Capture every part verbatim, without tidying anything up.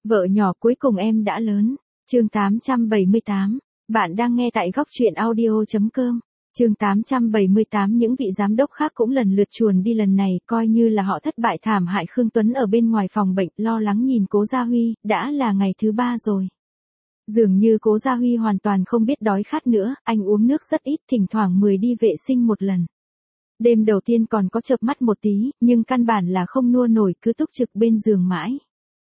Vợ nhỏ cuối cùng em đã lớn. Chương tám trăm bảy mươi tám. Bạn đang nghe tại góc truyện audio chấm com. Chương tám trăm bảy mươi tám. Những vị giám đốc khác cũng lần lượt chuồn đi lần này, coi như là họ thất bại thảm hại. Khương Tuấn ở bên ngoài phòng bệnh, lo lắng nhìn Cố Gia Huy, đã là ngày thứ ba rồi. Dường như Cố Gia Huy hoàn toàn không biết đói khát nữa, anh uống nước rất ít, thỉnh thoảng mười đi vệ sinh một lần. Đêm đầu tiên còn có chợp mắt một tí, nhưng căn bản là không nua nổi, cứ túc trực bên giường mãi.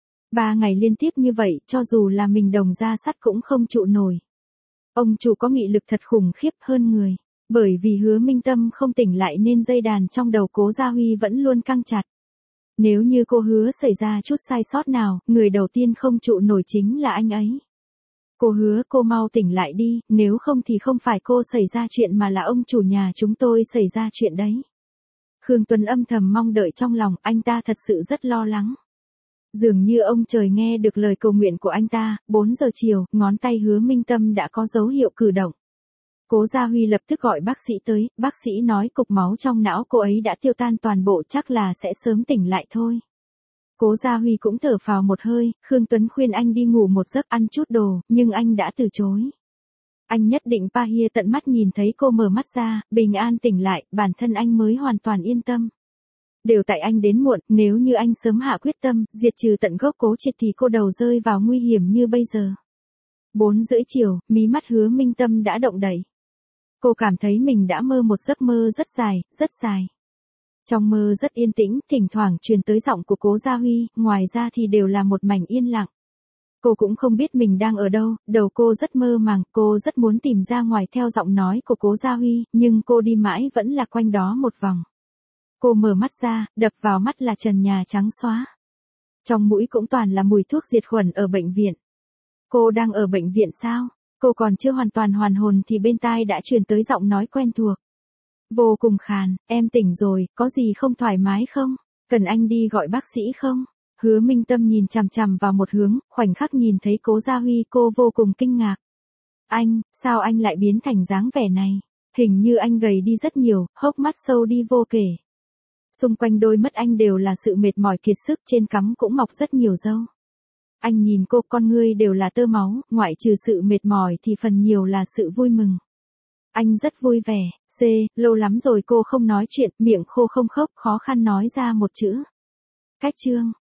Ba ngày liên tiếp như vậy, cho dù là mình đồng da sắt cũng không trụ nổi. Ông chủ có nghị lực thật khủng khiếp hơn người. Bởi vì Hứa Minh Tâm không tỉnh lại nên dây đàn trong đầu Cố Gia Huy vẫn luôn căng chặt. Nếu như cô Hứa xảy ra chút sai sót nào, người đầu tiên không trụ nổi chính là anh ấy. Cô Hứa, cô mau tỉnh lại đi, nếu không thì không phải cô xảy ra chuyện mà là ông chủ nhà chúng tôi xảy ra chuyện đấy. Khương Tuấn âm thầm mong đợi trong lòng, anh ta thật sự rất lo lắng. Dường như ông trời nghe được lời cầu nguyện của anh ta. Bốn giờ chiều, ngón tay Hứa Minh Tâm đã có dấu hiệu cử động. Cố Gia Huy lập tức gọi bác sĩ tới, bác sĩ nói cục máu trong não cô ấy đã tiêu tan toàn bộ, chắc là sẽ sớm tỉnh lại thôi. Cố Gia Huy cũng thở phào một hơi, Khương Tuấn khuyên anh đi ngủ một giấc ăn chút đồ, nhưng anh đã từ chối. Anh nhất định Pa Hia tận mắt nhìn thấy cô mở mắt ra, bình an tỉnh lại, bản thân anh mới hoàn toàn yên tâm. Đều tại anh đến muộn, nếu như anh sớm hạ quyết tâm, diệt trừ tận gốc Cố Triệt thì cô đầu rơi vào nguy hiểm như bây giờ. Bốn rưỡi chiều, mí mắt Hứa Minh Tâm đã động đậy. Cô cảm thấy mình đã mơ một giấc mơ rất dài, rất dài. Trong mơ rất yên tĩnh, thỉnh thoảng truyền tới giọng của Cố Gia Huy, ngoài ra thì đều là một mảnh yên lặng. Cô cũng không biết mình đang ở đâu, đầu cô rất mơ màng, cô rất muốn tìm ra ngoài theo giọng nói của Cố Gia Huy, nhưng cô đi mãi vẫn là quanh đó một vòng. Cô mở mắt ra, đập vào mắt là trần nhà trắng xóa. Trong mũi cũng toàn là mùi thuốc diệt khuẩn ở bệnh viện. Cô đang ở bệnh viện sao? Cô còn chưa hoàn toàn hoàn hồn thì bên tai đã truyền tới giọng nói quen thuộc. Vô cùng khàn, em tỉnh rồi, có gì không thoải mái không? Cần anh đi gọi bác sĩ không? Hứa Minh Tâm nhìn chằm chằm vào một hướng, khoảnh khắc nhìn thấy Cố Gia Huy cô vô cùng kinh ngạc. Anh, sao anh lại biến thành dáng vẻ này? Hình như anh gầy đi rất nhiều, hốc mắt sâu đi vô kể. Xung quanh đôi mắt anh đều là sự mệt mỏi kiệt sức, trên cằm cũng mọc rất nhiều râu. Anh nhìn cô, con ngươi đều là tơ máu, ngoại trừ sự mệt mỏi thì phần nhiều là sự vui mừng. Anh rất vui vẻ. C, lâu lắm rồi cô không nói chuyện, miệng khô không khốc, khó khăn nói ra một chữ. Cách chương.